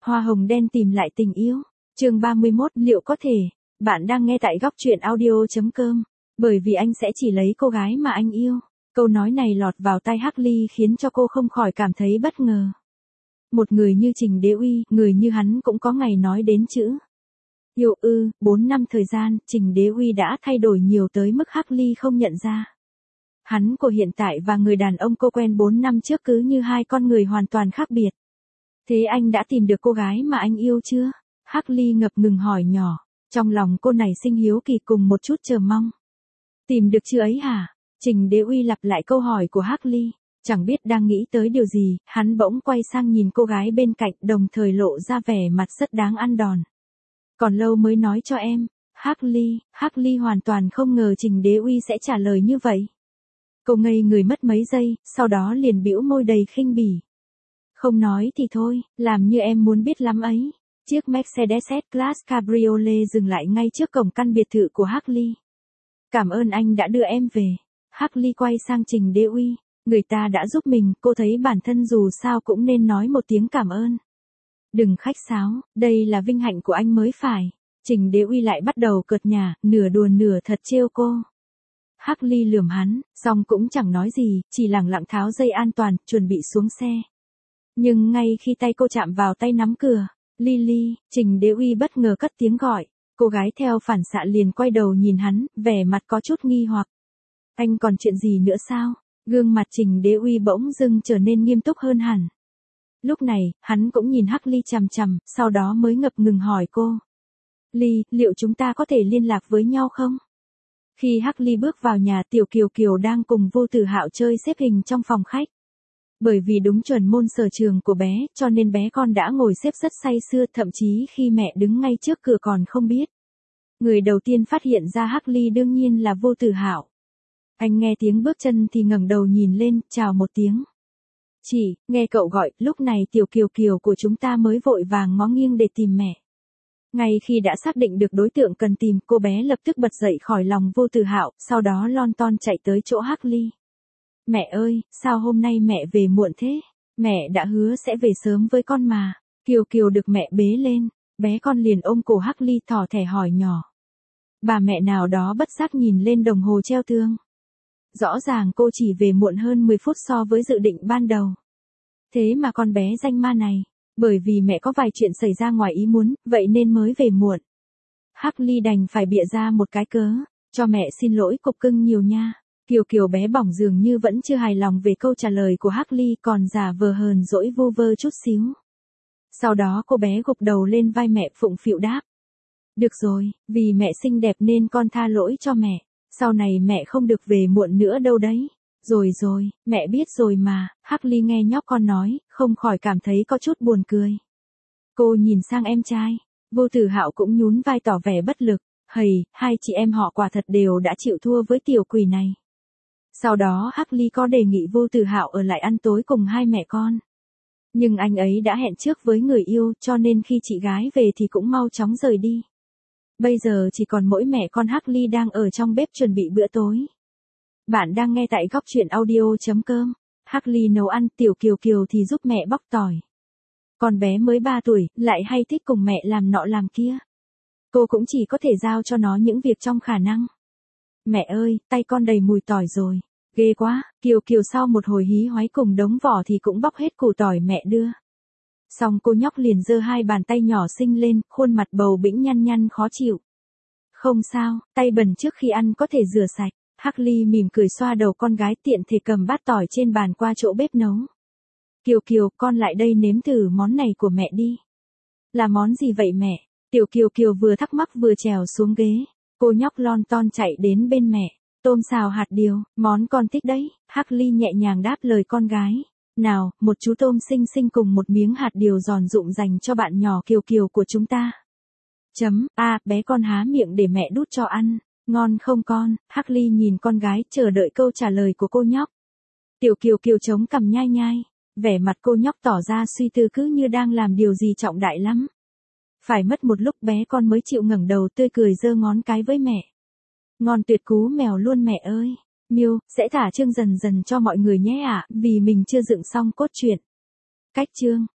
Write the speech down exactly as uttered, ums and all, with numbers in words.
Hoa hồng đen tìm lại tình yêu. Chương ba mươi mốt, liệu có thể? Bạn đang nghe tại góc truyện audio chấm com. Bởi vì anh sẽ chỉ lấy cô gái mà anh yêu. Câu nói này lọt vào tai Hắc Ly khiến cho cô không khỏi cảm thấy bất ngờ. Một người như Trình Đế Uy, người như hắn cũng có ngày nói đến chữ yêu ư. Bốn năm thời gian, Trình Đế Uy đã thay đổi nhiều tới mức Hắc Ly không nhận ra. Hắn của hiện tại và người đàn ông cô quen bốn năm trước cứ như hai con người hoàn toàn khác biệt. Thế anh đã tìm được cô gái mà anh yêu chưa? Hắc Ly ngập ngừng hỏi nhỏ. Trong lòng cô nảy sinh hiếu kỳ cùng một chút chờ mong. Tìm được chưa ấy hả? Trình Đế Uy lặp lại câu hỏi của Hắc Ly. Chẳng biết đang nghĩ tới điều gì, hắn bỗng quay sang nhìn cô gái bên cạnh, đồng thời lộ ra vẻ mặt rất đáng ăn đòn. Còn lâu mới nói cho em. Hắc Ly, Hắc Ly hoàn toàn không ngờ Trình Đế Uy sẽ trả lời như vậy. Cô ngây người mất mấy giây, sau đó liền bĩu môi đầy khinh bỉ. Không nói thì thôi, làm như em muốn biết lắm ấy. Chiếc Mercedes S-Class Cabriolet dừng lại ngay trước cổng căn biệt thự của Hắc Ly. Cảm ơn anh đã đưa em về. Hắc Ly quay sang Trình Đế Uy. Người ta đã giúp mình, cô thấy bản thân dù sao cũng nên nói một tiếng cảm ơn. Đừng khách sáo, đây là vinh hạnh của anh mới phải. Trình Đế Uy lại bắt đầu cợt nhả, nửa đùa nửa thật trêu cô. Hắc Ly lườm hắn, xong cũng chẳng nói gì, chỉ lẳng lặng tháo dây an toàn, chuẩn bị xuống xe. Nhưng ngay khi tay cô chạm vào tay nắm cửa, Lily, Trình Đế Uy bất ngờ cất tiếng gọi. Cô gái theo phản xạ liền quay đầu nhìn hắn, vẻ mặt có chút nghi hoặc. Anh còn chuyện gì nữa sao? Gương mặt Trình Đế Uy bỗng dưng trở nên nghiêm túc hơn hẳn. Lúc này, hắn cũng nhìn Hắc Ly chằm chằm, sau đó mới ngập ngừng hỏi cô. Ly, liệu chúng ta có thể liên lạc với nhau không? Khi Hắc Ly bước vào nhà, Tiểu Kiều Kiều đang cùng Vô Tử Hạo chơi xếp hình trong phòng khách. Bởi vì đúng chuẩn môn sở trường của bé, cho nên bé con đã ngồi xếp rất say sưa, thậm chí khi mẹ đứng ngay trước cửa còn không biết. Người đầu tiên phát hiện ra Hắc Ly đương nhiên là Vô Tử Hạo. Anh nghe tiếng bước chân thì ngẩng đầu nhìn lên, chào một tiếng. Chị, nghe cậu gọi, lúc này Tiểu Kiều Kiều của chúng ta mới vội vàng ngó nghiêng để tìm mẹ. Ngay khi đã xác định được đối tượng cần tìm, cô bé lập tức bật dậy khỏi lòng Vô Tử Hạo, sau đó lon ton chạy tới chỗ Hắc Ly. Mẹ ơi, sao hôm nay mẹ về muộn thế? Mẹ đã hứa sẽ về sớm với con mà. Kiều Kiều được mẹ bế lên, bé con liền ôm cổ Hắc Ly thỏ thẻ hỏi nhỏ. Bà mẹ nào đó bất giác nhìn lên đồng hồ treo tường. Rõ ràng cô chỉ về muộn hơn mười phút so với dự định ban đầu. Thế mà con bé danh ma này, bởi vì mẹ có vài chuyện xảy ra ngoài ý muốn, vậy nên mới về muộn. Hắc Ly đành phải bịa ra một cái cớ, cho mẹ xin lỗi cục cưng nhiều nha. Kiều Kiều bé bỏng dường như vẫn chưa hài lòng về câu trả lời của Hắc Ly, còn giả vờ hờn dỗi vu vơ chút xíu. Sau đó cô bé gục đầu lên vai mẹ phụng phịu đáp. Được rồi, vì mẹ xinh đẹp nên con tha lỗi cho mẹ. Sau này mẹ không được về muộn nữa đâu đấy. Rồi rồi, mẹ biết rồi mà. Hắc Ly nghe nhóc con nói, không khỏi cảm thấy có chút buồn cười. Cô nhìn sang em trai. Vô Tử Hạo cũng nhún vai tỏ vẻ bất lực. Hầy, hai chị em họ quả thật đều đã chịu thua với tiểu quỷ này. Sau đó Hắc Ly có đề nghị Vô Tử Hạo ở lại ăn tối cùng hai mẹ con. Nhưng anh ấy đã hẹn trước với người yêu, cho nên khi chị gái về thì cũng mau chóng rời đi. Bây giờ chỉ còn mỗi mẹ con Hắc Ly đang ở trong bếp chuẩn bị bữa tối. Bạn đang nghe tại góc truyện audio chấm com. Hắc Ly nấu ăn, Tiểu Kiều Kiều thì giúp mẹ bóc tỏi. Con bé mới ba tuổi, lại hay thích cùng mẹ làm nọ làm kia. Cô cũng chỉ có thể giao cho nó những việc trong khả năng. Mẹ ơi, tay con đầy mùi tỏi rồi. Ghê quá, Kiều Kiều sau một hồi hí hoáy cùng đống vỏ thì cũng bóc hết củ tỏi mẹ đưa. Xong cô nhóc liền giơ hai bàn tay nhỏ xinh lên, khuôn mặt bầu bĩnh nhăn nhăn khó chịu. Không sao, tay bẩn trước khi ăn có thể rửa sạch. Hắc Ly mỉm cười xoa đầu con gái, tiện thể cầm bát tỏi trên bàn qua chỗ bếp nấu. Kiều Kiều, con lại đây nếm thử món này của mẹ đi. Là món gì vậy mẹ? Tiểu Kiều Kiều vừa thắc mắc vừa trèo xuống ghế. Cô nhóc lon ton chạy đến bên mẹ. Tôm xào hạt điều, món con thích đấy. Hắc Ly nhẹ nhàng đáp lời con gái. Nào, một chú tôm xinh xinh cùng một miếng hạt điều giòn rụm dành cho bạn nhỏ Kiều Kiều của chúng ta. Chấm, a, à, bé con há miệng để mẹ đút cho ăn. Ngon không con? Hắc Ly nhìn con gái chờ đợi câu trả lời của cô nhóc. Tiểu Kiều Kiều chống cằm nhai nhai. Vẻ mặt cô nhóc tỏ ra suy tư cứ như đang làm điều gì trọng đại lắm. Phải mất một lúc bé con mới chịu ngẩng đầu tươi cười giơ ngón cái với mẹ. Ngon tuyệt cú mèo luôn mẹ ơi. Miêu, sẽ thả chương dần dần cho mọi người nhé ạ, à, vì mình chưa dựng xong cốt truyện. Cách chương.